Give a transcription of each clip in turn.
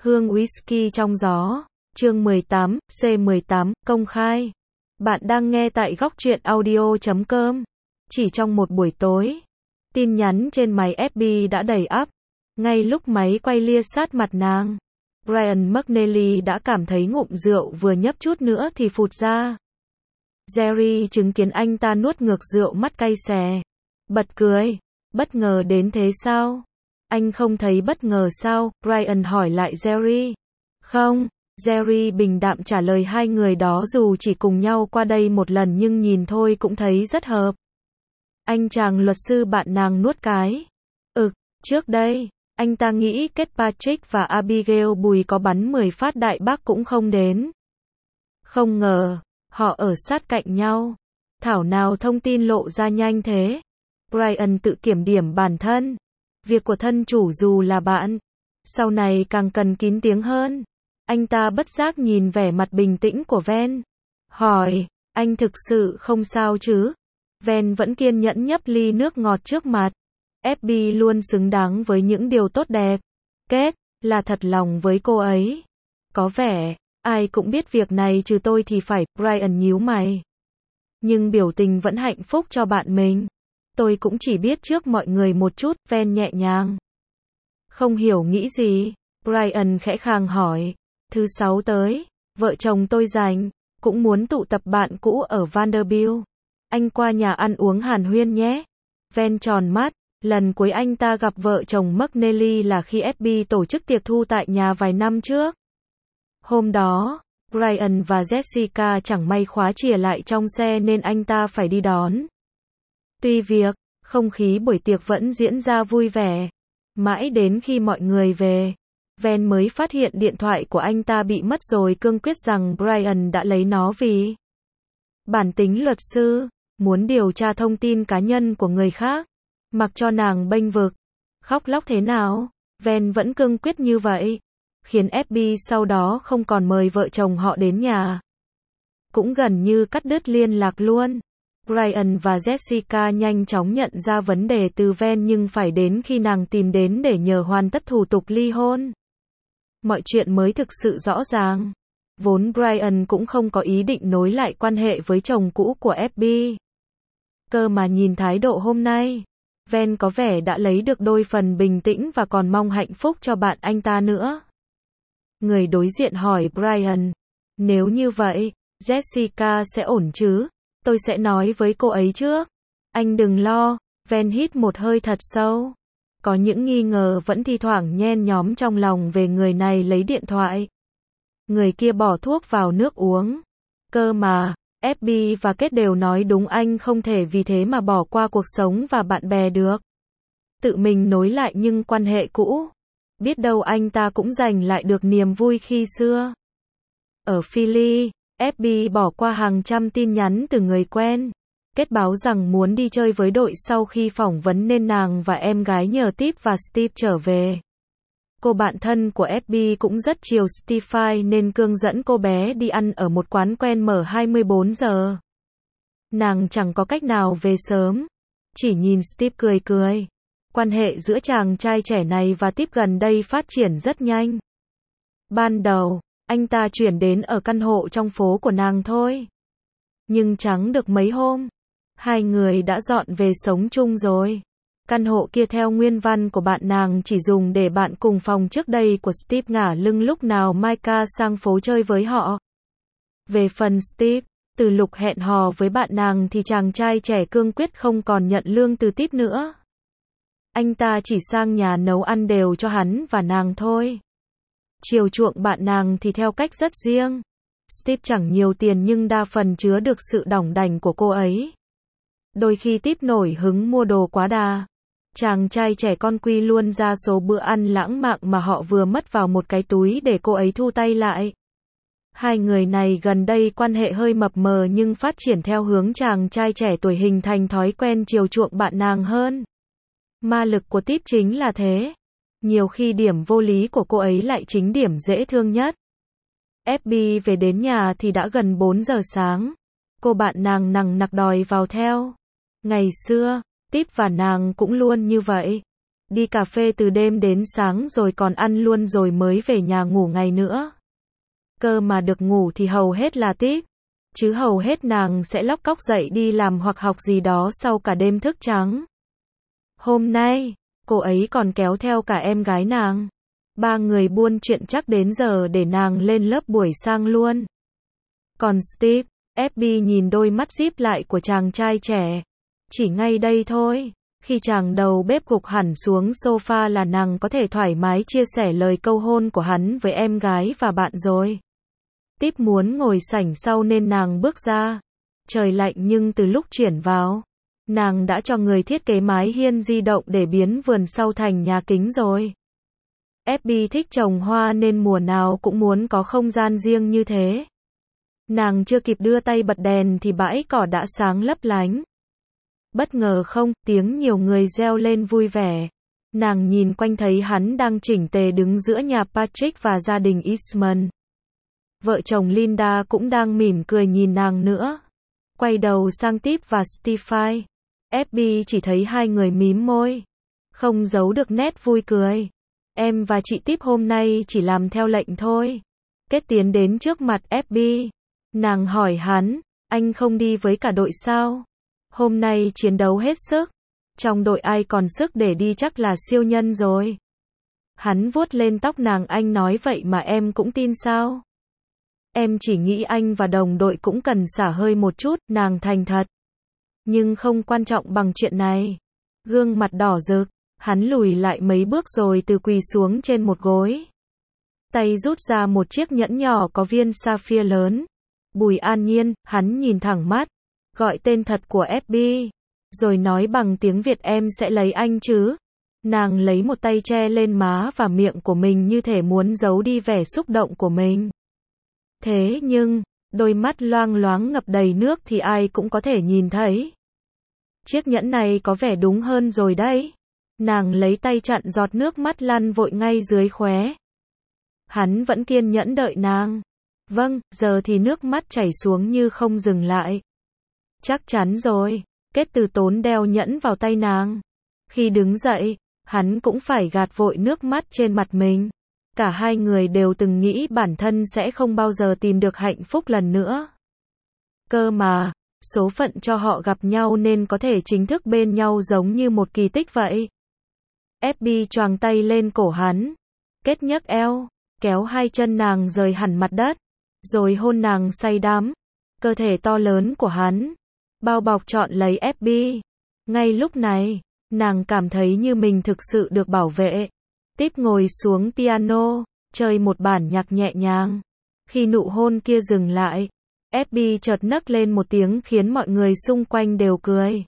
Hương whisky trong gió. Chương 18, C18, công khai. Bạn đang nghe tại góc truyện audio.com. Chỉ trong một buổi tối, tin nhắn trên máy FB đã đầy ắp. Ngay lúc máy quay lia sát mặt nàng, Brian McNally đã cảm thấy ngụm rượu vừa nhấp chút nữa thì phụt ra. Jerry chứng kiến anh ta nuốt ngược rượu, mắt cay xè. Bật cười. Bất ngờ đến thế sao? Anh không thấy bất ngờ sao? Brian hỏi lại Jerry. Không, Jerry bình đạm trả lời, hai người đó dù chỉ cùng nhau qua đây một lần nhưng nhìn thôi cũng thấy rất hợp. Anh chàng luật sư bạn nàng nuốt cái. Trước đây, anh ta nghĩ kết Patrick và Abigail Bùi có bắn 10 phát đại bác cũng không đến. Không ngờ, họ ở sát cạnh nhau. Thảo nào thông tin lộ ra nhanh thế. Brian tự kiểm điểm bản thân. Việc của thân chủ dù là bạn, sau này càng cần kín tiếng hơn. Anh ta bất giác nhìn vẻ mặt bình tĩnh của Ven. Hỏi, anh thực sự không sao chứ? Ven vẫn kiên nhẫn nhấp ly nước ngọt trước mặt. FB luôn xứng đáng với những điều tốt đẹp. Kết là thật lòng với cô ấy. Có vẻ, ai cũng biết việc này trừ tôi thì phải. Brian nhíu mày. Nhưng biểu tình vẫn hạnh phúc cho bạn mình. Tôi cũng chỉ biết trước mọi người một chút. Ven nhẹ nhàng. Không hiểu nghĩ gì. Brian khẽ khàng hỏi. Thứ Sáu tới, vợ chồng tôi rảnh, cũng muốn tụ tập bạn cũ ở Vanderbilt. Anh qua nhà ăn uống hàn huyên nhé. Ven tròn mắt. Lần cuối anh ta gặp vợ chồng McNally là khi FB tổ chức tiệc thu tại nhà vài năm trước. Hôm đó, Brian và Jessica chẳng may khóa chìa lại trong xe nên anh ta phải đi đón. Tuy việc, không khí buổi tiệc vẫn diễn ra vui vẻ. Mãi đến khi mọi người về, Ven mới phát hiện điện thoại của anh ta bị mất rồi, cương quyết rằng Brian đã lấy nó vì bản tính luật sư, muốn điều tra thông tin cá nhân của người khác. Mặc cho nàng bênh vực, khóc lóc thế nào, Ven vẫn cương quyết như vậy, khiến FB sau đó không còn mời vợ chồng họ đến nhà. Cũng gần như cắt đứt liên lạc luôn. Brian và Jessica nhanh chóng nhận ra vấn đề từ Ven nhưng phải đến khi nàng tìm đến để nhờ hoàn tất thủ tục ly hôn. Mọi chuyện mới thực sự rõ ràng. Vốn Brian cũng không có ý định nối lại quan hệ với chồng cũ của FB. Cơ mà nhìn thái độ hôm nay, Ven có vẻ đã lấy được đôi phần bình tĩnh và còn mong hạnh phúc cho bạn anh ta nữa. Người đối diện hỏi Brian. Nếu như vậy, Jessica sẽ ổn chứ? Tôi sẽ nói với cô ấy trước. Anh đừng lo. Ven hít một hơi thật sâu. Có những nghi ngờ vẫn thi thoảng nhen nhóm trong lòng về người này lấy điện thoại. Người kia bỏ thuốc vào nước uống. Cơ mà, FB và Kết đều nói đúng, anh không thể vì thế mà bỏ qua cuộc sống và bạn bè được. Tự mình nối lại nhưng quan hệ cũ. Biết đâu anh ta cũng giành lại được niềm vui khi xưa. Ở Philly, FB bỏ qua hàng trăm tin nhắn từ người quen. Kết báo rằng muốn đi chơi với đội sau khi phỏng vấn nên nàng và em gái nhờ Tip và Steve trở về. Cô bạn thân của FB cũng rất chiều Steve nên cương dẫn cô bé đi ăn ở một quán quen mở 24 giờ. Nàng chẳng có cách nào về sớm. Chỉ nhìn Steve cười cười. Quan hệ giữa chàng trai trẻ này và Tip gần đây phát triển rất nhanh. Ban đầu, anh ta chuyển đến ở căn hộ trong phố của nàng thôi. Nhưng chẳng được mấy hôm, hai người đã dọn về sống chung rồi. Căn hộ kia theo nguyên văn của bạn nàng chỉ dùng để bạn cùng phòng trước đây của Steve ngả lưng lúc nào Micah sang phố chơi với họ. Về phần Steve, từ lúc hẹn hò với bạn nàng thì chàng trai trẻ cương quyết không còn nhận lương từ Tip nữa. Anh ta chỉ sang nhà nấu ăn đều cho hắn và nàng thôi. Chiều chuộng bạn nàng thì theo cách rất riêng. Steve chẳng nhiều tiền nhưng đa phần chứa được sự đỏng đảnh của cô ấy. Đôi khi Tip nổi hứng mua đồ quá đà. Chàng trai trẻ con quy luôn ra số bữa ăn lãng mạn mà họ vừa mất vào một cái túi để cô ấy thu tay lại. Hai người này gần đây quan hệ hơi mập mờ nhưng phát triển theo hướng chàng trai trẻ tuổi hình thành thói quen chiều chuộng bạn nàng hơn. Ma lực của Tip chính là thế. Nhiều khi điểm vô lý của cô ấy lại chính điểm dễ thương nhất. FB về đến nhà thì đã gần 4 giờ sáng. Cô bạn nàng nằng nặc đòi vào theo. Ngày xưa, Tip và nàng cũng luôn như vậy. Đi cà phê từ đêm đến sáng rồi còn ăn luôn rồi mới về nhà ngủ ngày nữa. Cơ mà được ngủ thì hầu hết là Tip. Chứ hầu hết nàng sẽ lóc cóc dậy đi làm hoặc học gì đó sau cả đêm thức trắng. Hôm nay, cô ấy còn kéo theo cả em gái nàng. Ba người buôn chuyện chắc đến giờ để nàng lên lớp buổi sang luôn. Còn Steve, FB nhìn đôi mắt díp lại của chàng trai trẻ. Chỉ ngay đây thôi, khi chàng đầu bếp gục hẳn xuống sofa là nàng có thể thoải mái chia sẻ lời cầu hôn của hắn với em gái và bạn rồi. Tip muốn ngồi sảnh sau nên nàng bước ra. Trời lạnh nhưng từ lúc chuyển vào, nàng đã cho người thiết kế mái hiên di động để biến vườn sau thành nhà kính rồi. FB thích trồng hoa nên mùa nào cũng muốn có không gian riêng như thế. Nàng chưa kịp đưa tay bật đèn thì bãi cỏ đã sáng lấp lánh. Bất ngờ không, tiếng nhiều người reo lên vui vẻ. Nàng nhìn quanh thấy hắn đang chỉnh tề đứng giữa nhà Patrick và gia đình Eastman. Vợ chồng Linda cũng đang mỉm cười nhìn nàng nữa. Quay đầu sang Tip và Stephen. FB chỉ thấy hai người mím môi. Không giấu được nét vui cười. Em và chị Tip hôm nay chỉ làm theo lệnh thôi. Kết tiến đến trước mặt FB. Nàng hỏi hắn, anh không đi với cả đội sao? Hôm nay chiến đấu hết sức. Trong đội ai còn sức để đi chắc là siêu nhân rồi. Hắn vuốt lên tóc nàng, anh nói vậy mà em cũng tin sao? Em chỉ nghĩ anh và đồng đội cũng cần xả hơi một chút, nàng thành thật. Nhưng không quan trọng bằng chuyện này. Gương mặt đỏ rực, hắn lùi lại mấy bước rồi từ quỳ xuống trên một gối. Tay rút ra một chiếc nhẫn nhỏ có viên sapphire lớn. Bùi An Nhiên, hắn nhìn thẳng mắt, gọi tên thật của FB, rồi nói bằng tiếng Việt em sẽ lấy anh chứ. Nàng lấy một tay che lên má và miệng của mình như thể muốn giấu đi vẻ xúc động của mình. Thế nhưng, đôi mắt loang loáng ngập đầy nước thì ai cũng có thể nhìn thấy. Chiếc nhẫn này có vẻ đúng hơn rồi đấy. Nàng lấy tay chặn giọt nước mắt lăn vội ngay dưới khóe. Hắn vẫn kiên nhẫn đợi nàng. Vâng, giờ thì nước mắt chảy xuống như không dừng lại. Chắc chắn rồi. Kết từ tốn đeo nhẫn vào tay nàng. Khi đứng dậy, hắn cũng phải gạt vội nước mắt trên mặt mình. Cả hai người đều từng nghĩ bản thân sẽ không bao giờ tìm được hạnh phúc lần nữa. Cơ mà, số phận cho họ gặp nhau nên có thể chính thức bên nhau giống như một kỳ tích vậy. FB choàng tay lên cổ hắn. Kết nhấc eo, kéo hai chân nàng rời hẳn mặt đất. Rồi hôn nàng say đắm. Cơ thể to lớn của hắn bao bọc trọn lấy FB. Ngay lúc này, nàng cảm thấy như mình thực sự được bảo vệ. Tip ngồi xuống piano, chơi một bản nhạc nhẹ nhàng. Khi nụ hôn kia dừng lại, FB chợt nấc lên một tiếng khiến mọi người xung quanh đều cười.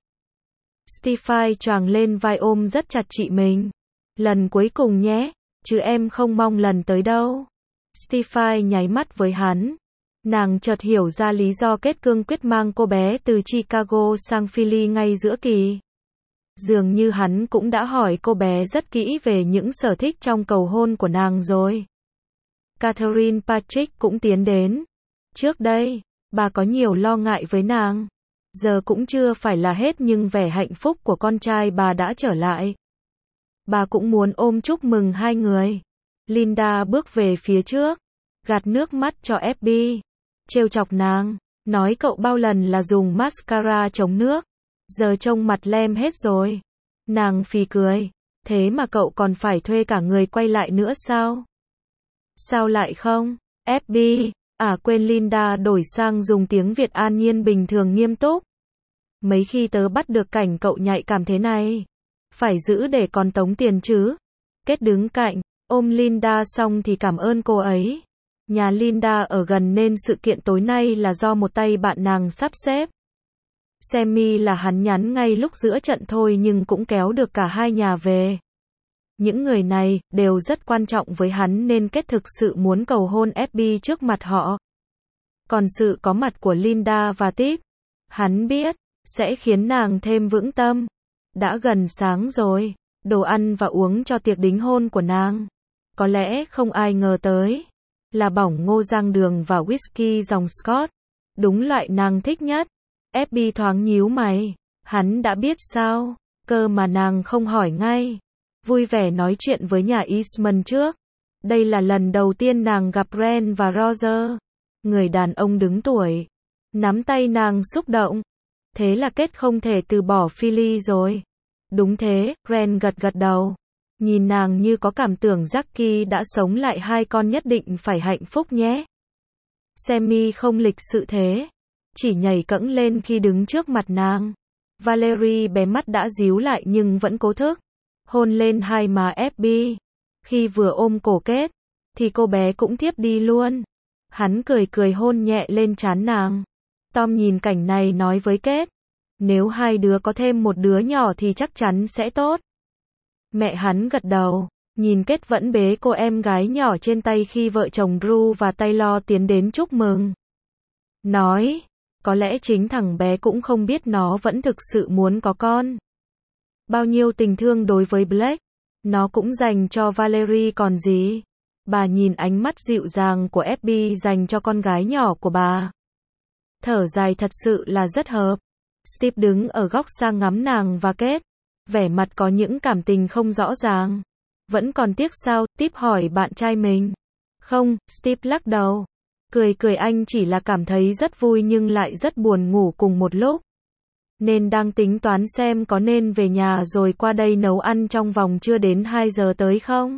Stephen choàng lên vai ôm rất chặt chị mình. Lần cuối cùng nhé, chứ em không mong lần tới đâu. Stephen nháy mắt với hắn. Nàng chợt hiểu ra lý do Kết cương quyết mang cô bé từ Chicago sang Philly ngay giữa kỳ. Dường như hắn cũng đã hỏi cô bé rất kỹ về những sở thích trong cầu hôn của nàng rồi. Catherine Patrick cũng tiến đến. Trước đây, bà có nhiều lo ngại với nàng. Giờ cũng chưa phải là hết nhưng vẻ hạnh phúc của con trai bà đã trở lại. Bà cũng muốn ôm chúc mừng hai người. Linda bước về phía trước, gạt nước mắt cho FB. Trêu chọc nàng, nói cậu bao lần là dùng mascara chống nước. Giờ trông mặt lem hết rồi. Nàng phì cười. Thế mà cậu còn phải thuê cả người quay lại nữa sao? Sao lại không? FB, quên Linda đổi sang dùng tiếng Việt An Nhiên bình thường nghiêm túc. Mấy khi tớ bắt được cảnh cậu nhạy cảm thế này. Phải giữ để còn tống tiền chứ. Kết đứng cạnh, ôm Linda xong thì cảm ơn cô ấy. Nhà Linda ở gần nên sự kiện tối nay là do một tay bạn nàng sắp xếp. Sammy là hắn nhắn ngay lúc giữa trận thôi nhưng cũng kéo được cả hai nhà về. Những người này đều rất quan trọng với hắn nên Kết thực sự muốn cầu hôn FB trước mặt họ. Còn sự có mặt của Linda và Tip, hắn biết, sẽ khiến nàng thêm vững tâm. Đã gần sáng rồi, đồ ăn và uống cho tiệc đính hôn của nàng. Có lẽ không ai ngờ tới là bỏng ngô rang đường và whisky dòng Scotch. Đúng loại nàng thích nhất. FB thoáng nhíu mày. Hắn đã biết sao? Cơ mà nàng không hỏi ngay. vui vẻ nói chuyện với nhà Eastman trước. Đây là lần đầu tiên nàng gặp Ren và Roger. Người đàn ông đứng tuổi. Nắm tay nàng xúc động. Thế là Kết không thể từ bỏ Philly rồi. Đúng thế, Ren gật gật đầu. Nhìn nàng như có cảm tưởng Jackie đã sống lại, hai con nhất định phải hạnh phúc nhé. Sammy không lịch sự thế. Chỉ nhảy cẫng lên khi đứng trước mặt nàng. Valerie bé mắt đã díu lại nhưng vẫn cố thức. Hôn lên hai má FB. Khi vừa ôm cổ Kết, thì cô bé cũng thiếp đi luôn. Hắn cười cười hôn nhẹ lên trán nàng. Tom nhìn cảnh này nói với Kết. Nếu hai đứa có thêm một đứa nhỏ thì chắc chắn sẽ tốt. Mẹ hắn gật đầu. Nhìn Kết vẫn bế cô em gái nhỏ trên tay khi vợ chồng Drew và Taylor tiến đến chúc mừng. Nói, có lẽ chính thằng bé cũng không biết nó vẫn thực sự muốn có con. Bao nhiêu tình thương đối với Blake, nó cũng dành cho Valerie còn gì. Bà nhìn ánh mắt dịu dàng của FB dành cho con gái nhỏ của bà. Thở dài thật sự là rất hợp. Steve đứng ở góc xa ngắm nàng và Kết. Vẻ mặt có những cảm tình không rõ ràng. Vẫn còn tiếc sao? Steve hỏi bạn trai mình. Không, Steve lắc đầu. Cười cười, anh chỉ là cảm thấy rất vui nhưng lại rất buồn ngủ cùng một lúc. Nên đang tính toán xem có nên về nhà rồi qua đây nấu ăn trong vòng chưa đến 2 giờ tới không?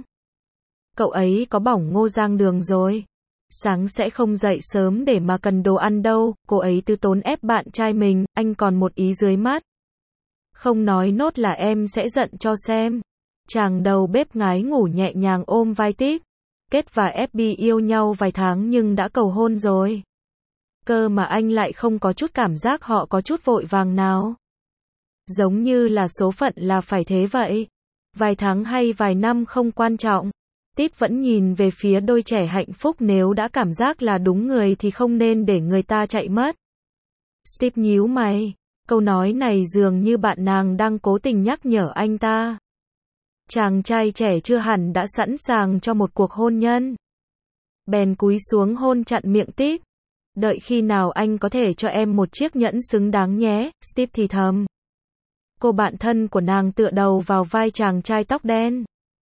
Cậu ấy có bỏng ngô rang đường rồi. Sáng sẽ không dậy sớm để mà cần đồ ăn đâu, cô ấy từ tốn ép bạn trai mình, anh còn một ý dưới mắt. Không nói nốt là em sẽ giận cho xem. Chàng đầu bếp ngái ngủ nhẹ nhàng ôm vai Tiếp. Kết và FB yêu nhau vài tháng nhưng đã cầu hôn rồi. Cơ mà anh lại không có chút cảm giác họ có chút vội vàng nào. Giống như là số phận là phải thế vậy. Vài tháng hay vài năm không quan trọng. Tiếp vẫn nhìn về phía đôi trẻ hạnh phúc, nếu đã cảm giác là đúng người thì không nên để người ta chạy mất. Steve nhíu mày. Câu nói này dường như bạn nàng đang cố tình nhắc nhở anh ta. Chàng trai trẻ chưa hẳn đã sẵn sàng cho một cuộc hôn nhân. Bèn cúi xuống hôn chặn miệng Tiếp. Đợi khi nào anh có thể cho em một chiếc nhẫn xứng đáng nhé, Steve thì thầm. Cô bạn thân của nàng tựa đầu vào vai chàng trai tóc đen.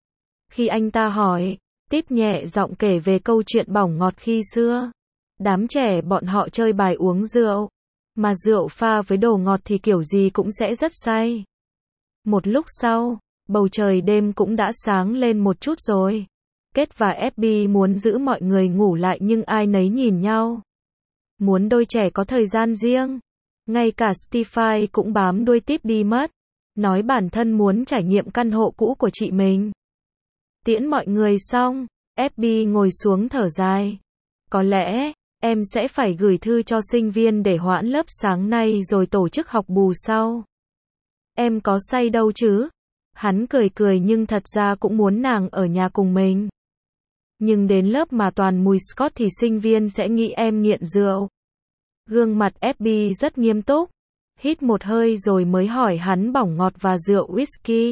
Khi anh ta hỏi, Tiếp nhẹ giọng kể về câu chuyện bỏng ngọt khi xưa. Đám trẻ bọn họ chơi bài uống rượu. Mà rượu pha với đồ ngọt thì kiểu gì cũng sẽ rất say. Một lúc sau, bầu trời đêm cũng đã sáng lên một chút rồi. Kết và FB muốn giữ mọi người ngủ lại nhưng ai nấy nhìn nhau. Muốn đôi trẻ có thời gian riêng. Ngay cả Stephen cũng bám đuôi Tiếp đi mất. Nói bản thân muốn trải nghiệm căn hộ cũ của chị mình. Tiễn mọi người xong, FB ngồi xuống thở dài. Có lẽ, em sẽ phải gửi thư cho sinh viên để hoãn lớp sáng nay rồi tổ chức học bù sau. Em có say đâu chứ? Hắn cười cười nhưng thật ra cũng muốn nàng ở nhà cùng mình. Nhưng đến lớp mà toàn mùi Scott thì sinh viên sẽ nghĩ em nghiện rượu. Gương mặt FB rất nghiêm túc. Hít một hơi rồi mới hỏi hắn bỏng ngọt và rượu whisky.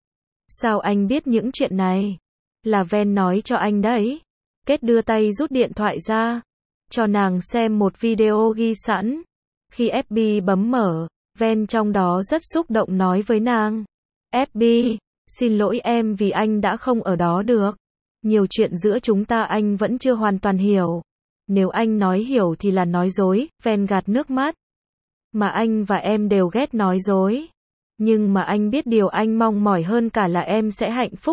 Sao anh biết những chuyện này? Là Ven nói cho anh đấy. Kết đưa tay rút điện thoại ra. Cho nàng xem một video ghi sẵn. Khi FB bấm mở, Ven trong đó rất xúc động nói với nàng. FB, xin lỗi em vì anh đã không ở đó được. Nhiều chuyện giữa chúng ta anh vẫn chưa hoàn toàn hiểu. Nếu anh nói hiểu thì là nói dối, Ven gạt nước mắt. Mà anh và em đều ghét nói dối. Nhưng mà anh biết điều anh mong mỏi hơn cả là em sẽ hạnh phúc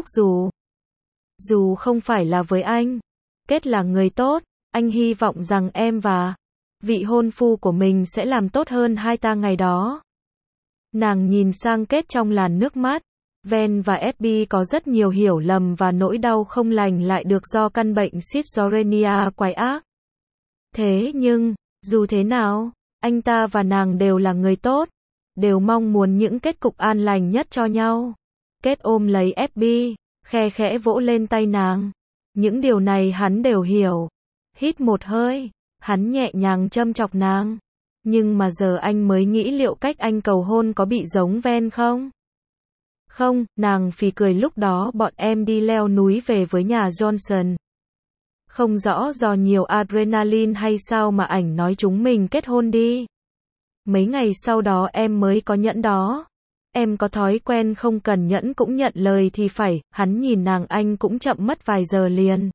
dù không phải là với anh. Kết là người tốt, anh hy vọng rằng em và vị hôn phu của mình sẽ làm tốt hơn hai ta ngày đó. Nàng nhìn sang Kết trong làn nước mắt. Ven và FB có rất nhiều hiểu lầm và nỗi đau không lành lại được do căn bệnh schizophrenia quái ác. Thế nhưng, dù thế nào, anh ta và nàng đều là người tốt, đều mong muốn những kết cục an lành nhất cho nhau. Kết ôm lấy FB, khe khẽ vỗ lên tay nàng. Những điều này hắn đều hiểu. Hít một hơi, hắn nhẹ nhàng châm chọc nàng. Nhưng mà giờ anh mới nghĩ liệu cách anh cầu hôn có bị giống Ven không? Không, nàng phì cười, lúc đó bọn em đi leo núi về với nhà Johnson. Không rõ do nhiều adrenaline hay sao mà ảnh nói chúng mình kết hôn đi. Mấy ngày sau đó em mới có nhẫn đó. Em có thói quen không cần nhẫn cũng nhận lời thì phải, hắn nhìn nàng anh cũng chậm mất vài giờ liền.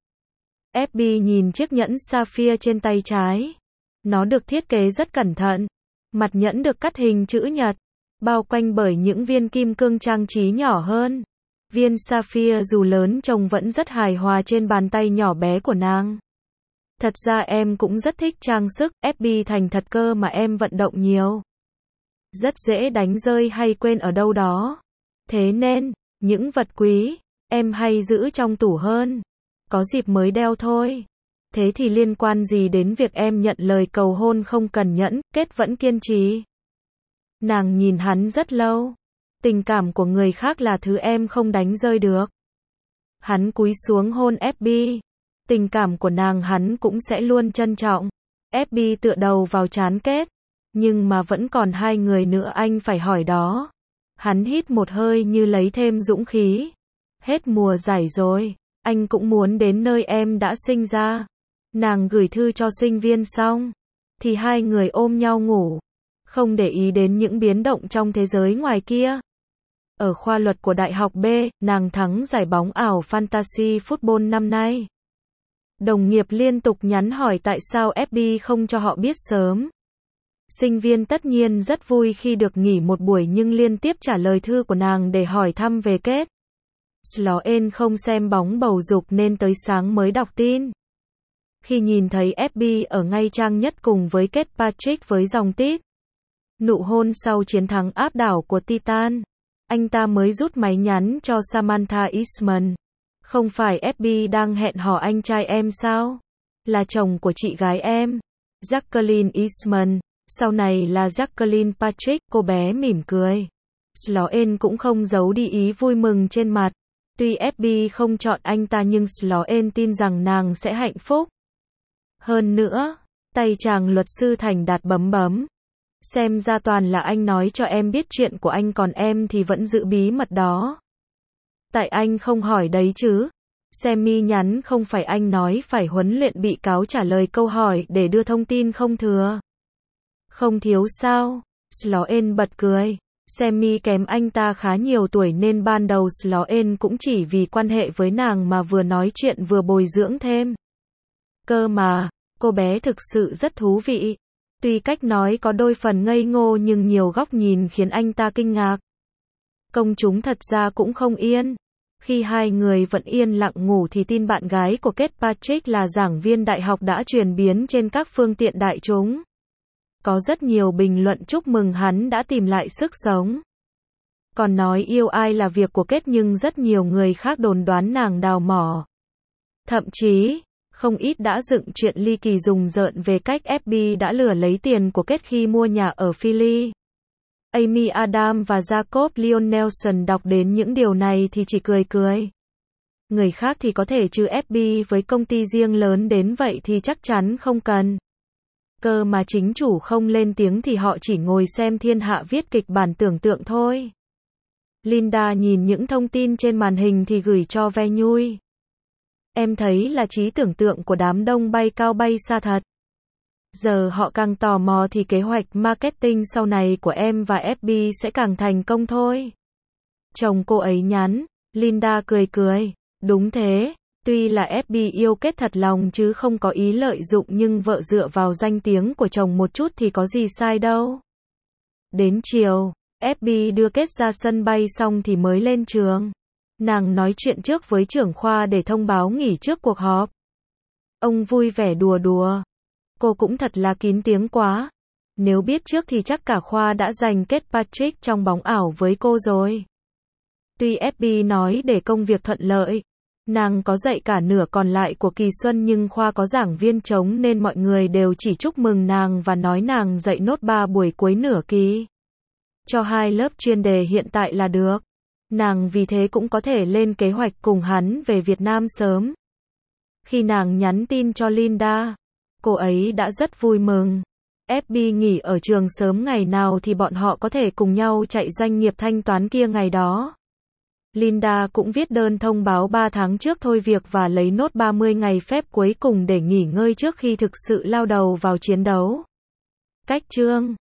FB nhìn chiếc nhẫn sapphire trên tay trái. Nó được thiết kế rất cẩn thận. Mặt nhẫn được cắt hình chữ nhật, bao quanh bởi những viên kim cương trang trí nhỏ hơn. Viên sapphire dù lớn trông vẫn rất hài hòa trên bàn tay nhỏ bé của nàng. Thật ra em cũng rất thích trang sức, FB thành thật cơ mà em vận động nhiều. Rất dễ đánh rơi hay quên ở đâu đó. Thế nên, những vật quý, em hay giữ trong tủ hơn. Có dịp mới đeo thôi. Thế thì liên quan gì đến việc em nhận lời cầu hôn không cần nhẫn, kết vẫn kiên trì. Nàng nhìn hắn rất lâu. Tình cảm của người khác là thứ em không đánh rơi được. Hắn cúi xuống hôn FB. Tình cảm của nàng hắn cũng sẽ luôn trân trọng. FB tựa đầu vào trán Kết. Nhưng mà vẫn còn 2 người nữa anh phải hỏi đó. Hắn hít một hơi như lấy thêm dũng khí. Hết mùa giải rồi. Anh cũng muốn đến nơi em đã sinh ra. Nàng gửi thư cho sinh viên xong. Thì 2 người ôm nhau ngủ. Không để ý đến những biến động trong thế giới ngoài kia. Ở khoa luật của Đại học B, nàng thắng giải bóng ảo Fantasy Football năm nay. Đồng nghiệp liên tục nhắn hỏi tại sao FB không cho họ biết sớm. Sinh viên tất nhiên rất vui khi được nghỉ một buổi nhưng liên tiếp trả lời thư của nàng để hỏi thăm về Kết. Sloan không xem bóng bầu dục nên tới sáng mới đọc tin. Khi nhìn thấy FB ở ngay trang nhất cùng với Kết Patrick với dòng tít. Nụ hôn sau chiến thắng áp đảo của Titan. Anh ta mới rút máy nhắn cho Samantha Eastman. Không phải FB đang hẹn hò anh trai em sao? Là chồng của chị gái em. Jacqueline Eastman. Sau này là Jacqueline Patrick, cô bé mỉm cười. Sloan cũng không giấu đi ý vui mừng trên mặt. Tuy FB không chọn anh ta nhưng Sloan tin rằng nàng sẽ hạnh phúc. Hơn nữa, tay chàng luật sư thành đạt bấm bấm. Xem ra toàn là anh nói cho em biết chuyện của anh còn em thì vẫn giữ bí mật đó. Tại anh không hỏi đấy chứ. Sammy nhắn không phải anh nói phải huấn luyện bị cáo trả lời câu hỏi để đưa thông tin không thừa. Không thiếu sao? Sloan bật cười. Sammy kém anh ta khá nhiều tuổi nên ban đầu Sloan cũng chỉ vì quan hệ với nàng mà vừa nói chuyện vừa bồi dưỡng thêm. Cơ mà, cô bé thực sự rất thú vị. Tuy cách nói có đôi phần ngây ngô nhưng nhiều góc nhìn khiến anh ta kinh ngạc. Công chúng thật ra cũng không yên. Khi 2 người vẫn yên lặng ngủ thì tin bạn gái của Kết Patrick là giảng viên đại học đã truyền biến trên các phương tiện đại chúng. Có rất nhiều bình luận chúc mừng hắn đã tìm lại sức sống. Còn nói yêu ai là việc của Kết nhưng rất nhiều người khác đồn đoán nàng đào mỏ. Thậm chí, không ít đã dựng chuyện ly kỳ rùng rợn về cách FB đã lừa lấy tiền của Kết khi mua nhà ở Philly. Amy Adams và Jacob Leon Nelson đọc đến những điều này thì chỉ cười cười. Người khác thì có thể chứ FB với công ty riêng lớn đến vậy thì chắc chắn không cần. Cơ mà chính chủ không lên tiếng thì họ chỉ ngồi xem thiên hạ viết kịch bản tưởng tượng thôi. Linda nhìn những thông tin trên màn hình thì gửi cho ve nhui. Em thấy là trí tưởng tượng của đám đông bay cao bay xa thật. Giờ họ càng tò mò thì kế hoạch marketing sau này của em và FB sẽ càng thành công thôi. Chồng cô ấy nhắn, Linda cười cười, đúng thế, tuy là FB yêu Kết thật lòng chứ không có ý lợi dụng nhưng vợ dựa vào danh tiếng của chồng một chút thì có gì sai đâu. Đến chiều, FB đưa Kết ra sân bay xong thì mới lên trường. Nàng nói chuyện trước với trưởng khoa để thông báo nghỉ trước cuộc họp. Ông vui vẻ đùa đùa. Cô cũng thật là kín tiếng quá. Nếu biết trước thì chắc cả khoa đã giành Kết Patrick trong bóng ảo với cô rồi. Tuy FB nói để công việc thuận lợi, nàng có dạy cả nửa còn lại của kỳ xuân nhưng khoa có giảng viên trống nên mọi người đều chỉ chúc mừng nàng và nói nàng dạy nốt 3 buổi cuối nửa kỳ. Cho 2 lớp chuyên đề hiện tại là được. Nàng vì thế cũng có thể lên kế hoạch cùng hắn về Việt Nam sớm. Khi nàng nhắn tin cho Linda, cô ấy đã rất vui mừng. FB nghỉ ở trường sớm ngày nào thì bọn họ có thể cùng nhau chạy doanh nghiệp thanh toán kia ngày đó. Linda cũng viết đơn thông báo 3 tháng trước thôi việc và lấy nốt 30 ngày phép cuối cùng để nghỉ ngơi trước khi thực sự lao đầu vào chiến đấu. Cách chương